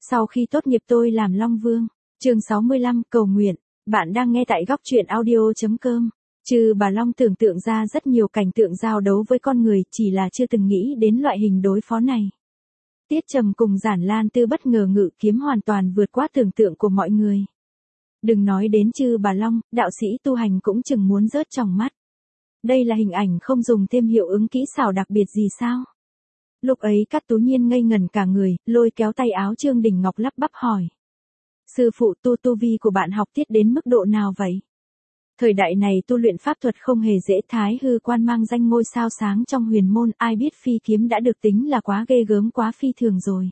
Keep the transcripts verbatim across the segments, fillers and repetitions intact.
Sau khi tốt nghiệp tôi làm Long Vương. Chương sáu mươi lăm, cầu nguyện. Bạn đang nghe tại góc truyện audio chấm com. Trừ Bà Long tưởng tượng ra rất nhiều cảnh tượng giao đấu với con người, chỉ là chưa từng nghĩ đến loại hình đối phó này. Tiết Trầm cùng Giản Lan Tư bất ngờ ngự kiếm hoàn toàn vượt qua tưởng tượng của mọi người. Đừng nói đến Trừ Bà Long, đạo sĩ tu hành cũng chừng muốn rớt tròng mắt. Đây là hình ảnh không dùng thêm hiệu ứng kỹ xảo đặc biệt gì sao? Lúc ấy Cát Tú Nhiên ngây ngẩn cả người, lôi kéo tay áo Trương Đình Ngọc lắp bắp hỏi. Sư phụ, tu tu vi của bạn học tiết đến mức độ nào vậy? Thời đại này tu luyện pháp thuật không hề dễ, Thái Hư Quan mang danh ngôi sao sáng trong huyền môn, ai biết phi kiếm đã được tính là quá ghê gớm, quá phi thường rồi.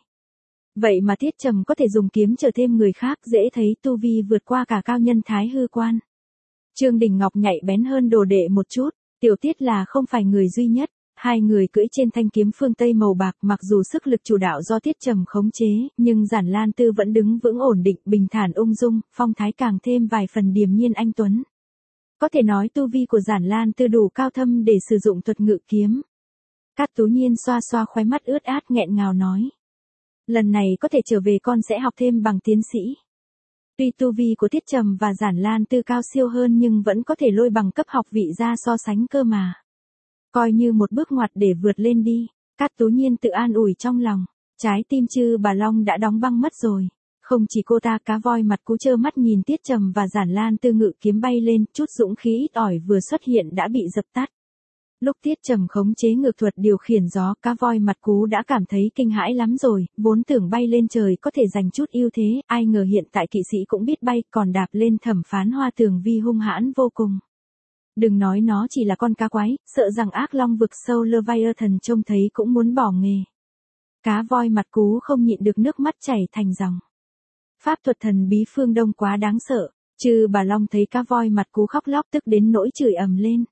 Vậy mà Tiết Trầm có thể dùng kiếm trở thêm người khác, dễ thấy tu vi vượt qua cả cao nhân Thái Hư Quan. Trương Đình Ngọc nhạy bén hơn đồ đệ một chút, Tiểu Tiết là không phải người duy nhất. Hai người cưỡi trên thanh kiếm phương Tây màu bạc, mặc dù sức lực chủ đạo do Tiết Trầm khống chế, nhưng Giản Lan Tư vẫn đứng vững ổn định, bình thản ung dung, phong thái càng thêm vài phần điềm nhiên anh tuấn. Có thể nói tu vi của Giản Lan Tư đủ cao thâm để sử dụng thuật ngự kiếm. Cát Tú Nhiên xoa xoa khóe mắt ướt át nghẹn ngào nói. Lần này có thể trở về con sẽ học thêm bằng tiến sĩ. Tuy tu vi của Tiết Trầm và Giản Lan Tư cao siêu hơn nhưng vẫn có thể lôi bằng cấp học vị ra so sánh cơ mà. Coi như một bước ngoặt để vượt lên đi, Cát Tú Nhiên tự an ủi trong lòng. Trái tim Trừ Bà Long đã đóng băng mất rồi. Không chỉ cô ta, cá voi mặt cú trơ mắt nhìn Tiết Trầm và Giản Lan Tư ngự kiếm bay lên, chút dũng khí ít ỏi vừa xuất hiện đã bị dập tắt. Lúc Tiết Trầm khống chế ngự thuật điều khiển gió, cá voi mặt cú đã cảm thấy kinh hãi lắm rồi, vốn tưởng bay lên trời có thể giành chút ưu thế, ai ngờ hiện tại kỵ sĩ cũng biết bay, còn đạp lên Thẩm Phán Hoa tường vi hung hãn vô cùng. Đừng nói nó chỉ là con cá quái, sợ rằng ác long vực sâu Leviathan trông thấy cũng muốn bỏ nghề. Cá voi mặt cú không nhịn được nước mắt chảy thành dòng. Pháp thuật thần bí phương Đông quá đáng sợ, Trừ Bà Long thấy cá voi mặt cú khóc lóc tức đến nỗi chửi ầm lên.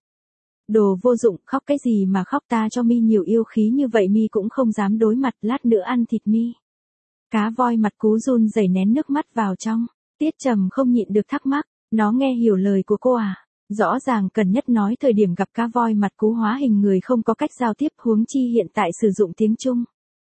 Đồ vô dụng, khóc cái gì mà khóc, ta cho mi nhiều yêu khí như vậy mi cũng không dám đối mặt, lát nữa ăn thịt mi. Cá voi mặt cú run rẩy nén nước mắt vào trong. Tiết Trầm không nhịn được thắc mắc, nó nghe hiểu lời của cô à? Rõ ràng cần nhất nói thời điểm gặp cá voi mặt cú hóa hình người không có cách giao tiếp, huống chi hiện tại sử dụng tiếng Trung.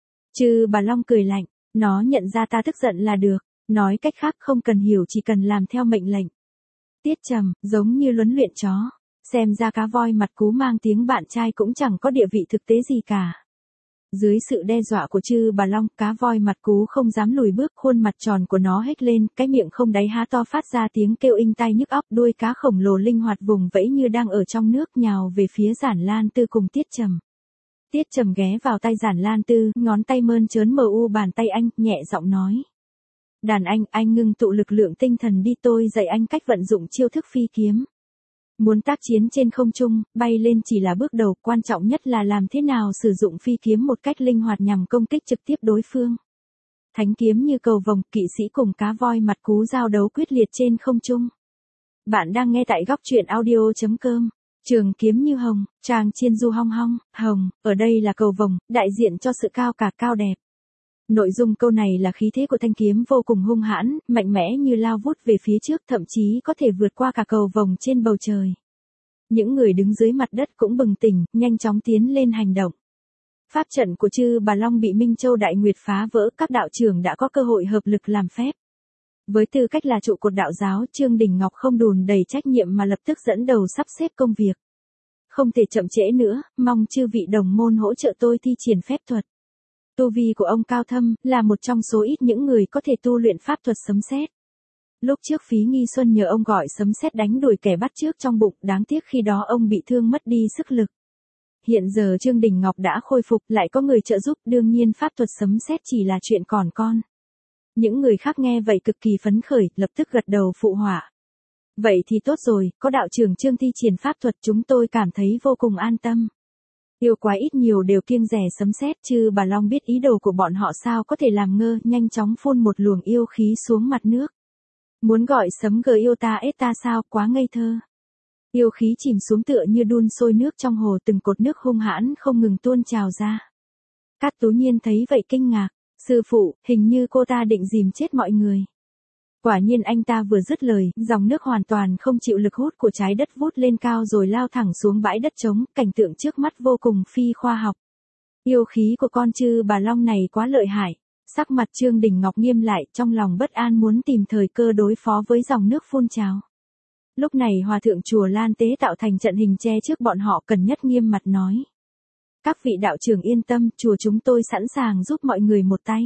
Trừ Bà Long cười lạnh, nó nhận ra ta tức giận là được, nói cách khác không cần hiểu, chỉ cần làm theo mệnh lệnh. Tiết Trầm, giống như huấn luyện chó, xem ra cá voi mặt cú mang tiếng bạn trai cũng chẳng có địa vị thực tế gì cả. Dưới sự đe dọa của Trừ Bà Long, cá voi mặt cú không dám lùi bước, khuôn mặt tròn của nó hếch lên, cái miệng không đáy há to phát ra tiếng kêu inh tai nhức óc, đuôi cá khổng lồ linh hoạt vùng vẫy như đang ở trong nước, nhào về phía Giản Lan Tư cùng Tiết Trầm. Tiết Trầm ghé vào tay Giản Lan Tư, ngón tay mơn trớn mờ u bàn tay anh, nhẹ giọng nói. Đàn anh, anh ngưng tụ lực lượng tinh thần đi, tôi dạy anh cách vận dụng chiêu thức phi kiếm. Muốn tác chiến trên không trung, bay lên chỉ là bước đầu, quan trọng nhất là làm thế nào sử dụng phi kiếm một cách linh hoạt nhằm công kích trực tiếp đối phương. Thánh kiếm như cầu vồng, kỵ sĩ cùng cá voi mặt cú giao đấu quyết liệt trên không trung. Bạn đang nghe tại góc truyện audio chấm com. Trường kiếm như hồng, tràng chiên du hong hong, hồng, ở đây là cầu vồng, đại diện cho sự cao cả cao đẹp. Nội dung câu này là khí thế của thanh kiếm vô cùng hung hãn, mạnh mẽ như lao vút về phía trước, thậm chí có thể vượt qua cả cầu vồng trên bầu trời. Những người đứng dưới mặt đất cũng bừng tỉnh, nhanh chóng tiến lên hành động. Pháp trận của Trừ Bà Long bị Minh Châu Đại Nguyệt phá vỡ, các đạo trưởng đã có cơ hội hợp lực làm phép. Với tư cách là trụ cột đạo giáo, Trương Đình Ngọc không đùn đầy trách nhiệm mà lập tức dẫn đầu sắp xếp công việc. Không thể chậm trễ nữa, mong chư vị đồng môn hỗ trợ tôi thi triển phép thuật. Tu vi của ông cao thâm, là một trong số ít những người có thể tu luyện pháp thuật sấm sét. Lúc trước Phí Nghi Xuân nhờ ông gọi sấm sét đánh đuổi kẻ bắt trước trong bụng, đáng tiếc khi đó ông bị thương mất đi sức lực. Hiện giờ Trương Đình Ngọc đã khôi phục, lại có người trợ giúp, đương nhiên pháp thuật sấm sét chỉ là chuyện còn con. Những người khác nghe vậy cực kỳ phấn khởi, lập tức gật đầu phụ họa. Vậy thì tốt rồi, có đạo trưởng Trương thi triển pháp thuật chúng tôi cảm thấy vô cùng an tâm. Yêu quái ít nhiều đều kiêng dè sấm sét, Trừ Bà Long biết ý đồ của bọn họ sao có thể làm ngơ, nhanh chóng phun một luồng yêu khí xuống mặt nước. Muốn gọi sấm gờ yêu ta ết ta sao, quá ngây thơ. Yêu khí chìm xuống tựa như đun sôi nước trong hồ, từng cột nước hung hãn không ngừng tuôn trào ra. Cát Tú Nhiên thấy vậy kinh ngạc, sư phụ, hình như cô ta định dìm chết mọi người. Quả nhiên anh ta vừa dứt lời, dòng nước hoàn toàn không chịu lực hút của trái đất vút lên cao rồi lao thẳng xuống bãi đất trống, cảnh tượng trước mắt vô cùng phi khoa học. Yêu khí của con Trừ Bà Long này quá lợi hại. Sắc mặt Trương Đình Ngọc nghiêm lại, trong lòng bất an muốn tìm thời cơ đối phó với dòng nước phun trào. Lúc này hòa thượng chùa Lan Tế tạo thành trận hình che trước bọn họ, cần nhất nghiêm mặt nói. Các vị đạo trưởng yên tâm, chùa chúng tôi sẵn sàng giúp mọi người một tay.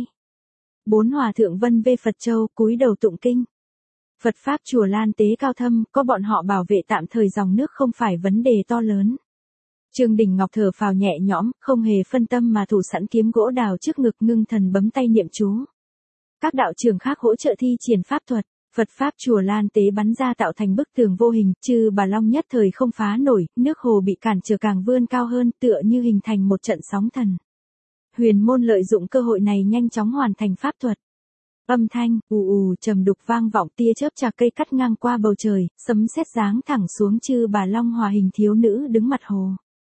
Bốn hòa thượng vân vê Phật châu, cúi đầu tụng kinh. Phật pháp chùa Lan Tế cao thâm, có bọn họ bảo vệ tạm thời dòng nước không phải vấn đề to lớn. Trương Đình Ngọc thở phào nhẹ nhõm, không hề phân tâm mà thủ sẵn kiếm gỗ đào trước ngực, ngưng thần bấm tay niệm chú. Các đạo trưởng khác hỗ trợ thi triển pháp thuật. Phật pháp chùa Lan Tế bắn ra tạo thành bức tường vô hình, Chư Bà Long nhất thời không phá nổi, nước hồ bị cản trở càng vươn cao hơn, tựa như hình thành một trận sóng thần. Huyền môn lợi dụng cơ hội này nhanh chóng hoàn thành pháp thuật. Âm thanh ù ù trầm đục vang vọng, tia chớp chà cây cắt ngang qua bầu trời, sấm sét giáng thẳng xuống Chư Bà Long hòa hình thiếu nữ đứng mặt hồ.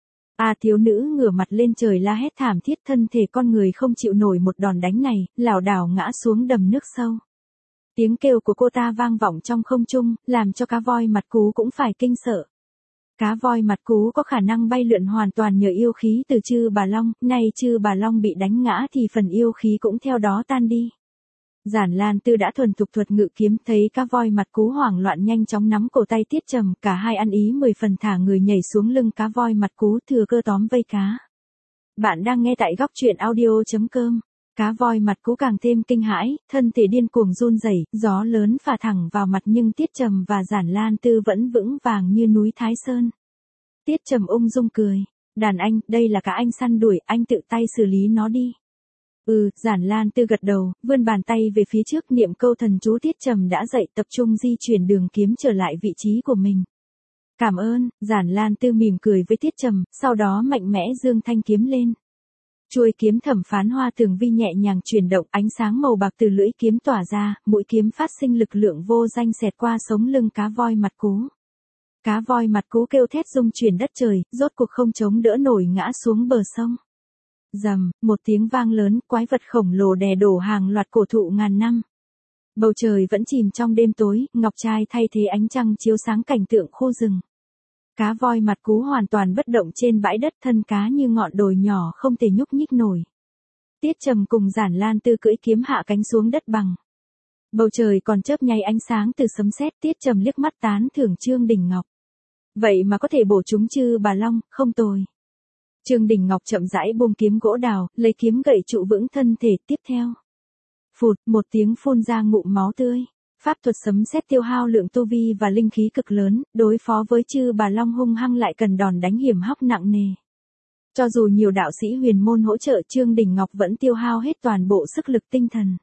A à, thiếu nữ ngửa mặt lên trời la hét thảm thiết, thân thể con người không chịu nổi một đòn đánh này, lảo đảo ngã xuống đầm nước sâu. Tiếng kêu của cô ta vang vọng trong không trung, làm cho cá voi mặt cú cũng phải kinh sợ. Cá voi mặt cú có khả năng bay lượn hoàn toàn nhờ yêu khí từ Chư Bà Long, nay Chư Bà Long bị đánh ngã thì phần yêu khí cũng theo đó tan đi. Giản Lan Tư đã thuần thục thuật ngự kiếm, thấy cá voi mặt cú hoảng loạn nhanh chóng nắm cổ tay Tiết Trầm, cả hai ăn ý mười phần thả người nhảy xuống lưng cá voi mặt cú, thừa cơ tóm vây cá. Bạn đang nghe tại góc truyện audio chấm com. Cá voi mặt cú càng thêm kinh hãi, thân thể điên cuồng run rẩy, gió lớn phả thẳng vào mặt nhưng Tiết Trầm và Giản Lan Tư vẫn vững vàng như núi Thái Sơn. Tiết Trầm ung dung cười, đàn anh, đây là cá anh săn đuổi, anh tự tay xử lý nó đi. Ừ, Giản Lan Tư gật đầu, vươn bàn tay về phía trước niệm câu thần chú. Tiết Trầm đã dậy, tập trung di chuyển đường kiếm trở lại vị trí của mình. Cảm ơn, Giản Lan Tư mỉm cười với Tiết Trầm, sau đó mạnh mẽ giương thanh kiếm lên. Chuôi kiếm thẩm phán hoa tường vi nhẹ nhàng chuyển động, ánh sáng màu bạc từ lưỡi kiếm tỏa ra, mũi kiếm phát sinh lực lượng vô danh xẹt qua sống lưng cá voi mặt cú. Cá voi mặt cú kêu thét rung chuyển đất trời, rốt cuộc không chống đỡ nổi ngã xuống bờ sông. Rầm, một tiếng vang lớn, quái vật khổng lồ đè đổ hàng loạt cổ thụ ngàn năm. Bầu trời vẫn chìm trong đêm tối, ngọc trai thay thế ánh trăng chiếu sáng cảnh tượng khu rừng. Cá voi mặt cú hoàn toàn bất động trên bãi đất, thân cá như ngọn đồi nhỏ không thể nhúc nhích nổi. Tiết Trầm cùng Giản Lan Tư cưỡi kiếm hạ cánh xuống đất bằng. Bầu trời còn chớp nháy ánh sáng từ sấm sét. Tiết Trầm liếc mắt tán thưởng Trương Đình Ngọc. Vậy mà có thể bổ trúng Chư Bà Long, không tồi. Trương Đình Ngọc chậm rãi buông kiếm gỗ đào, lấy kiếm gậy trụ vững thân thể. Tiếp theo, phụt, một tiếng phun ra ngụm máu tươi. Pháp thuật sấm sét tiêu hao lượng tu vi và linh khí cực lớn, đối phó với Chư Bà Long hung hăng lại cần đòn đánh hiểm hóc nặng nề. Cho dù nhiều đạo sĩ huyền môn hỗ trợ, Trương Đình Ngọc vẫn tiêu hao hết toàn bộ sức lực tinh thần.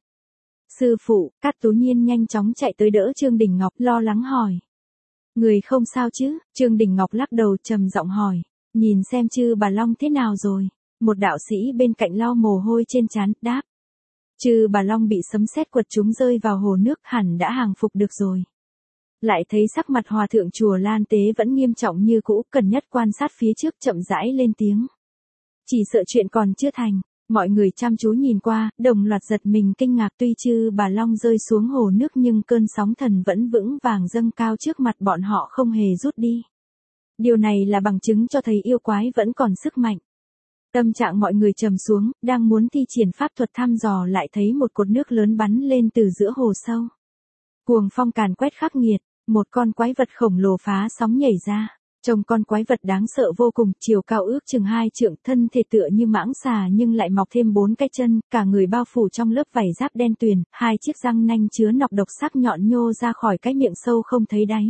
Sư phụ, Cát Tú Nhiên nhanh chóng chạy tới đỡ Trương Đình Ngọc, lo lắng hỏi. Người không sao chứ? Trương Đình Ngọc lắc đầu trầm giọng hỏi. Nhìn xem Chư Bà Long thế nào rồi? Một đạo sĩ bên cạnh lau mồ hôi trên trán, đáp. Chư Bà Long bị sấm sét quật trúng rơi vào hồ nước, hẳn đã hàng phục được rồi. Lại thấy sắc mặt hòa thượng chùa Lan Tế vẫn nghiêm trọng như cũ, cần nhất quan sát phía trước, chậm rãi lên tiếng. Chỉ sợ chuyện còn chưa thành. Mọi người chăm chú nhìn qua, đồng loạt giật mình kinh ngạc, tuy Chư Bà Long rơi xuống hồ nước nhưng cơn sóng thần vẫn vững vàng dâng cao trước mặt bọn họ không hề rút đi. Điều này là bằng chứng cho thấy yêu quái vẫn còn sức mạnh. Tâm trạng mọi người trầm xuống, đang muốn thi triển pháp thuật thăm dò lại thấy một cột nước lớn bắn lên từ giữa hồ sâu. Cuồng phong càn quét khắc nghiệt, một con quái vật khổng lồ phá sóng nhảy ra. Trông con quái vật đáng sợ vô cùng, chiều cao ước chừng hai trượng, thân thể tựa như mãng xà nhưng lại mọc thêm bốn cái chân, cả người bao phủ trong lớp vảy giáp đen tuyền, hai chiếc răng nanh chứa nọc độc sắc nhọn nhô ra khỏi cái miệng sâu không thấy đáy.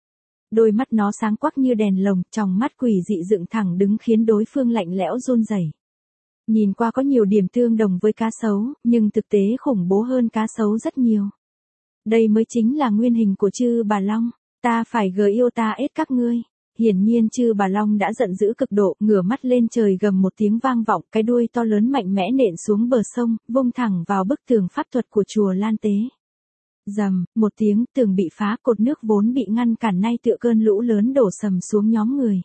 Đôi mắt nó sáng quắc như đèn lồng, tròng mắt quỷ dị dựng thẳng đứng khiến đối phương lạnh lẽo run rẩy. Nhìn qua có nhiều điểm tương đồng với cá sấu, nhưng thực tế khủng bố hơn cá sấu rất nhiều. Đây mới chính là nguyên hình của Chư Bà Long, ta phải gờ yêu ta ết các ngươi. Hiển nhiên Chư Bà Long đã giận dữ cực độ, ngửa mắt lên trời gầm một tiếng vang vọng, cái đuôi to lớn mạnh mẽ nện xuống bờ sông, vung thẳng vào bức tường pháp thuật của chùa Lan Tế. Rầm, một tiếng, tường bị phá, cột nước vốn bị ngăn cản nay tựa cơn lũ lớn đổ sầm xuống nhóm người.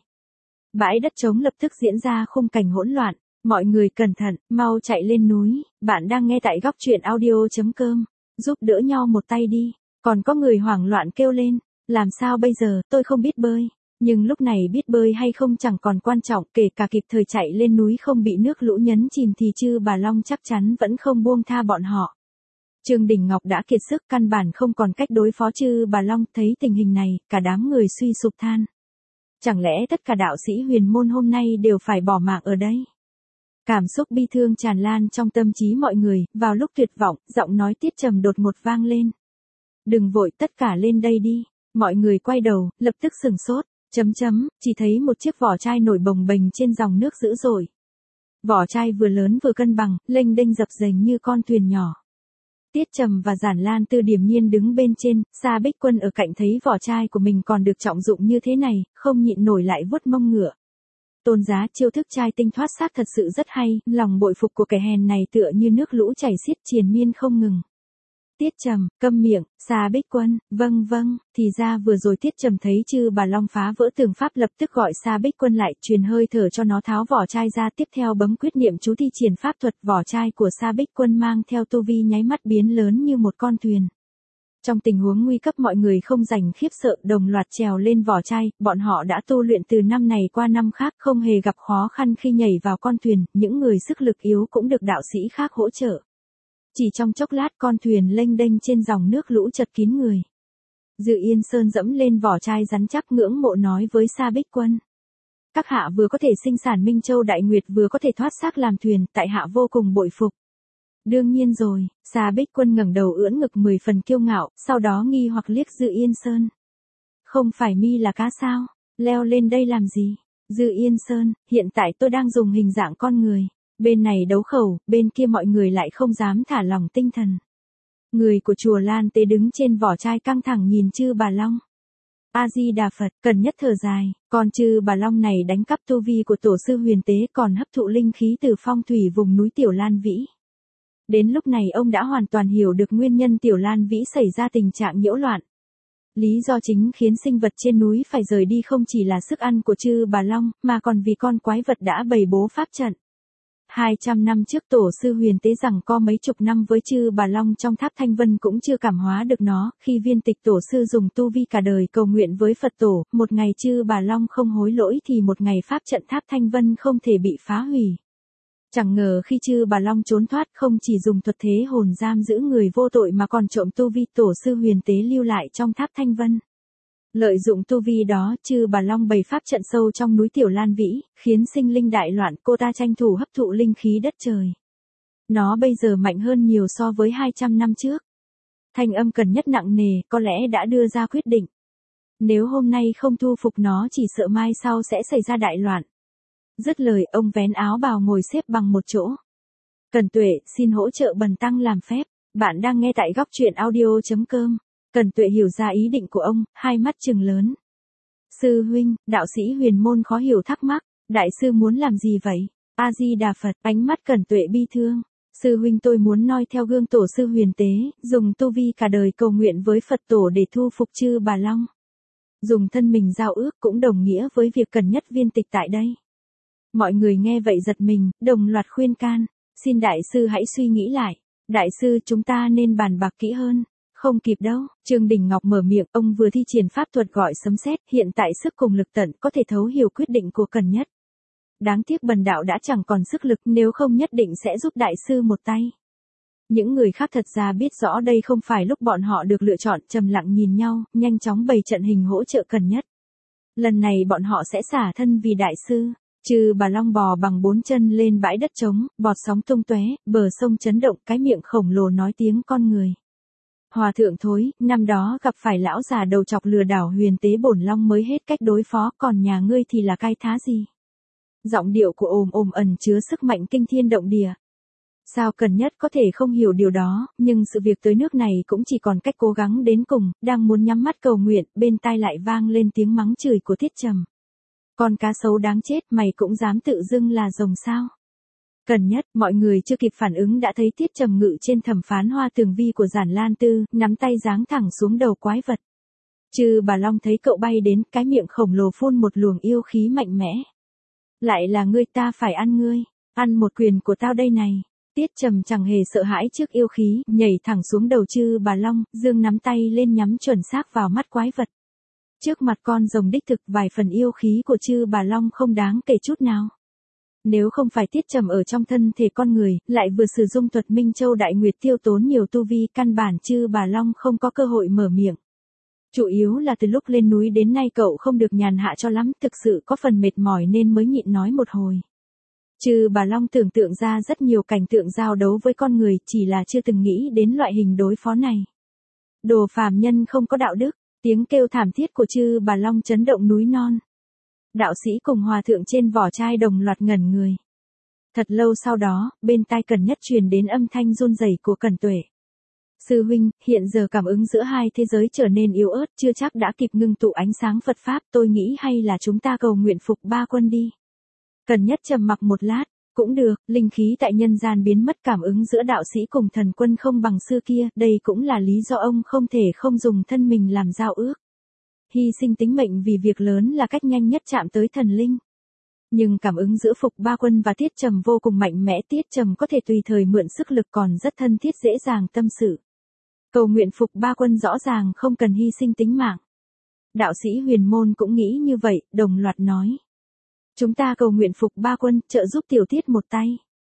Bãi đất trống lập tức diễn ra khung cảnh hỗn loạn, mọi người cẩn thận, mau chạy lên núi. Bạn đang nghe tại góc truyện audio chấm com, giúp đỡ nhau một tay đi. Còn có người hoảng loạn kêu lên, làm sao bây giờ, tôi không biết bơi. Nhưng lúc này biết bơi hay không chẳng còn quan trọng, kể cả kịp thời chạy lên núi không bị nước lũ nhấn chìm thì Chư Bà Long chắc chắn vẫn không buông tha bọn họ. Trương Đình Ngọc đã kiệt sức, căn bản không còn cách đối phó Chư Bà Long, thấy tình hình này, cả đám người suy sụp than. Chẳng lẽ tất cả đạo sĩ huyền môn hôm nay đều phải bỏ mạng ở đây? Cảm xúc bi thương tràn lan trong tâm trí mọi người, vào lúc tuyệt vọng, giọng nói Tiết Trầm đột ngột vang lên. Đừng vội, tất cả lên đây đi. Mọi người quay đầu, lập tức sửng sốt, chấm chấm, chỉ thấy một chiếc vỏ chai nổi bồng bềnh trên dòng nước dữ dội. Vỏ chai vừa lớn vừa cân bằng, lênh đênh dập dềnh như con thuyền nhỏ. Tiết Trầm và Giản Lan Tư điềm nhiên đứng bên trên, Sa Bích Quân ở cạnh thấy vỏ chai của mình còn được trọng dụng như thế này, không nhịn nổi lại vuốt mông ngựa. Tôn Giá, chiêu thức chai tinh thoát xác thật sự rất hay, lòng bội phục của kẻ hèn này tựa như nước lũ chảy xiết triền miên không ngừng. Tiết Trầm, câm miệng. Sa Bích Quân, vâng vâng, thì ra vừa rồi Tiết Trầm thấy Chư Bà Long phá vỡ tường pháp, lập tức gọi Sa Bích Quân lại, truyền hơi thở cho nó tháo vỏ chai ra, tiếp theo bấm quyết niệm chú thi triển pháp thuật, vỏ chai của Sa Bích Quân mang theo tu vi nháy mắt biến lớn như một con thuyền. Trong tình huống nguy cấp mọi người không rảnh khiếp sợ, đồng loạt trèo lên vỏ chai, bọn họ đã tu luyện từ năm này qua năm khác, không hề gặp khó khăn khi nhảy vào con thuyền, những người sức lực yếu cũng được đạo sĩ khác hỗ trợ. Chỉ trong chốc lát con thuyền lênh đênh trên dòng nước lũ chật kín người. Dự Yên Sơn dẫm lên vỏ chai rắn chắc, ngưỡng mộ nói với Sa Bích Quân. Các hạ vừa có thể sinh sản Minh Châu Đại Nguyệt, vừa có thể thoát xác làm thuyền, tại hạ vô cùng bội phục. Đương nhiên rồi. Sa Bích Quân ngẩng đầu ưỡn ngực mười phần kiêu ngạo, sau đó nghi hoặc liếc Dự Yên Sơn. Không phải mi là cá sao? Leo lên đây làm gì? Dự Yên Sơn, hiện tại tôi đang dùng hình dạng con người. Bên này đấu khẩu, bên kia mọi người lại không dám thả lỏng tinh thần. Người của chùa Lan Tế đứng trên vỏ chai căng thẳng nhìn Chư Bà Long. A-di-đà Phật, Cần Nhất thở dài, con Chư Bà Long này đánh cắp tu vi của tổ sư Huyền Tế, còn hấp thụ linh khí từ phong thủy vùng núi Tiểu Lan Vĩ. Đến lúc này ông đã hoàn toàn hiểu được nguyên nhân Tiểu Lan Vĩ xảy ra tình trạng nhiễu loạn. Lý do chính khiến sinh vật trên núi phải rời đi không chỉ là sức ăn của Chư Bà Long, mà còn vì con quái vật đã bày bố pháp trận. hai trăm năm trước tổ sư Huyền Tế rằng co mấy chục năm với Chư Bà Long trong tháp Thanh Vân cũng chưa cảm hóa được nó, khi viên tịch tổ sư dùng tu vi cả đời cầu nguyện với Phật tổ, một ngày Chư Bà Long không hối lỗi thì một ngày pháp trận tháp Thanh Vân không thể bị phá hủy. Chẳng ngờ khi Chư Bà Long trốn thoát, không chỉ dùng thuật thế hồn giam giữ người vô tội mà còn trộm tu vi tổ sư Huyền Tế lưu lại trong tháp Thanh Vân. Lợi dụng tu vi đó, Chư Bà Long bày pháp trận sâu trong núi Tiểu Lan Vĩ, khiến sinh linh đại loạn, cô ta tranh thủ hấp thụ linh khí đất trời. Nó bây giờ mạnh hơn nhiều so với hai trăm năm trước. Thanh âm Cần Nhất nặng nề, có lẽ đã đưa ra quyết định. Nếu hôm nay không thu phục nó, chỉ sợ mai sau sẽ xảy ra đại loạn. Dứt lời, ông vén áo bào ngồi xếp bằng một chỗ. Cần Tuệ, xin hỗ trợ bần tăng làm phép. Bạn đang nghe tại góc truyện audio chấm com. Cần Tuệ hiểu ra ý định của ông, hai mắt trừng lớn. Sư huynh, đạo sĩ huyền môn khó hiểu thắc mắc, đại sư muốn làm gì vậy? A-di-đà Phật, ánh mắt Cần Tuệ bi thương. Sư huynh, tôi muốn noi theo gương tổ sư Huyền Tế, dùng tu vi cả đời cầu nguyện với Phật tổ để thu phục Chư Bà Long. Dùng thân mình giao ước cũng đồng nghĩa với việc Cần Nhất viên tịch tại đây. Mọi người nghe vậy giật mình, đồng loạt khuyên can. Xin đại sư hãy suy nghĩ lại. Đại sư, chúng ta nên bàn bạc kỹ hơn. Không kịp đâu. Trương Đình Ngọc mở miệng, ông vừa thi triển pháp thuật gọi sấm sét, hiện tại sức cùng lực tận, có thể thấu hiểu quyết định của Cần Nhất. Đáng tiếc bần đạo đã chẳng còn sức lực, nếu không nhất định sẽ giúp đại sư một tay. Những người khác thật ra biết rõ đây không phải lúc bọn họ được lựa chọn, trầm lặng nhìn nhau, nhanh chóng bày trận hình hỗ trợ Cần Nhất. Lần này bọn họ sẽ xả thân vì đại sư. Chư Bà Long bò bằng bốn chân lên bãi đất trống, bọt sóng tung tóe, bờ sông chấn động, cái miệng khổng lồ nói tiếng con người. Hòa thượng thối, năm đó gặp phải lão già đầu chọc lừa đảo Huyền Tế bổn long mới hết cách đối phó, còn nhà ngươi thì là cái thá gì? Giọng điệu của ồm ồm ẩn chứa sức mạnh kinh thiên động địa. Sao Cần Nhất có thể không hiểu điều đó, nhưng sự việc tới nước này cũng chỉ còn cách cố gắng đến cùng, đang muốn nhắm mắt cầu nguyện, bên tai lại vang lên tiếng mắng chửi của Tiết Trầm. Con cá sấu đáng chết, mày cũng dám tự dưng là rồng sao? Cần Nhất, mọi người chưa kịp phản ứng đã thấy Tiết Trầm ngự trên thẩm phán hoa tường vi của Giản Lan Tư, nắm tay giáng thẳng xuống đầu quái vật. Chư Bà Long thấy cậu bay đến, cái miệng khổng lồ phun một luồng yêu khí mạnh mẽ. Lại là ngươi, ta phải ăn ngươi, ăn một quyền của tao đây này. Tiết Trầm chẳng hề sợ hãi trước yêu khí, nhảy thẳng xuống đầu Chư Bà Long, giương nắm tay lên nhắm chuẩn xác vào mắt quái vật. Trước mặt con rồng đích thực vài phần yêu khí của Chư Bà Long không đáng kể chút nào. Nếu không phải Tiết Trầm ở trong thân thể con người, lại vừa sử dụng thuật Minh Châu Đại Nguyệt tiêu tốn nhiều tu vi, căn bản Chư Bà Long không có cơ hội mở miệng. Chủ yếu là từ lúc lên núi đến nay cậu không được nhàn hạ cho lắm, thực sự có phần mệt mỏi nên mới nhịn nói một hồi. Chư Bà Long tưởng tượng ra rất nhiều cảnh tượng giao đấu với con người, chỉ là chưa từng nghĩ đến loại hình đối phó này. Đồ phàm nhân không có đạo đức, tiếng kêu thảm thiết của Chư Bà Long chấn động núi non. Đạo sĩ cùng hòa thượng trên vỏ chai đồng loạt ngẩn người. Thật lâu sau đó, bên tai Cẩn Nhất truyền đến âm thanh run rẩy của Cẩn Tuệ. Sư huynh, hiện giờ cảm ứng giữa hai thế giới trở nên yếu ớt, chưa chắc đã kịp ngưng tụ ánh sáng Phật Pháp, tôi nghĩ hay là chúng ta cầu nguyện phục ba quân đi. Cẩn Nhất trầm mặc một lát, cũng được, linh khí tại nhân gian biến mất, cảm ứng giữa đạo sĩ cùng thần quân không bằng xưa kia, đây cũng là lý do ông không thể không dùng thân mình làm giao ước. Hy sinh tính mệnh vì việc lớn là cách nhanh nhất chạm tới thần linh. Nhưng cảm ứng giữa Phục Ba Quân và Tiết Trầm vô cùng mạnh mẽ, Tiết Trầm có thể tùy thời mượn sức lực, còn rất thân thiết dễ dàng tâm sự. Cầu nguyện Phục Ba Quân rõ ràng không cần hy sinh tính mạng. Đạo sĩ Huyền Môn cũng nghĩ như vậy, đồng loạt nói. Chúng ta cầu nguyện Phục Ba Quân, trợ giúp tiểu Tiết một tay.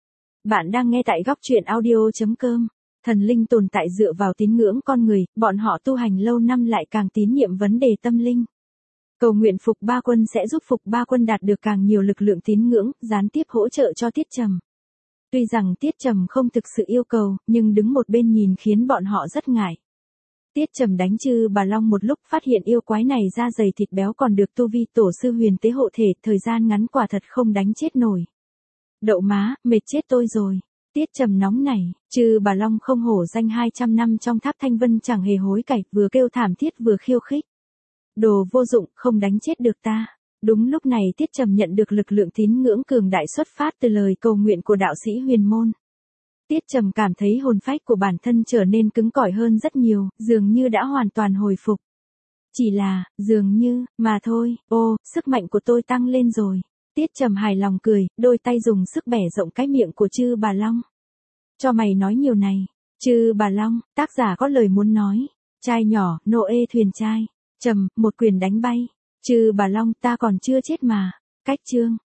Bạn đang nghe tại góc truyện audio chấm com. Thần linh tồn tại dựa vào tín ngưỡng con người, bọn họ tu hành lâu năm lại càng tín nhiệm vấn đề tâm linh. Cầu nguyện Phục Ba Quân sẽ giúp Phục Ba Quân đạt được càng nhiều lực lượng tín ngưỡng, gián tiếp hỗ trợ cho Tiết Trầm. Tuy rằng Tiết Trầm không thực sự yêu cầu, nhưng đứng một bên nhìn khiến bọn họ rất ngại. Tiết Trầm đánh Chư Bà Long một lúc, phát hiện yêu quái này da dày thịt béo còn được tu vi tổ sư huyền tế hộ thể, thời gian ngắn quả thật không đánh chết nổi. Đậu má, mệt chết tôi rồi. Tiết Trầm nóng nảy, Chư Bà Long không hổ danh hai trăm năm trong tháp Thanh Vân chẳng hề hối cải, vừa kêu thảm thiết vừa khiêu khích. Đồ vô dụng, không đánh chết được ta. Đúng lúc này Tiết Trầm nhận được lực lượng tín ngưỡng cường đại xuất phát từ lời cầu nguyện của đạo sĩ Huyền Môn. Tiết Trầm cảm thấy hồn phách của bản thân trở nên cứng cỏi hơn rất nhiều, dường như đã hoàn toàn hồi phục. Chỉ là, dường như, mà thôi, ô, sức mạnh của tôi tăng lên rồi. Tiết Trầm hài lòng cười, đôi tay dùng sức bẻ rộng cái miệng của Chư Bà Long. Cho mày nói nhiều này. Chư Bà Long, tác giả có lời muốn nói. Trai nhỏ, nô ê thuyền trai. Trầm, một quyền đánh bay. Chư Bà Long, ta còn chưa chết mà. Cách chương.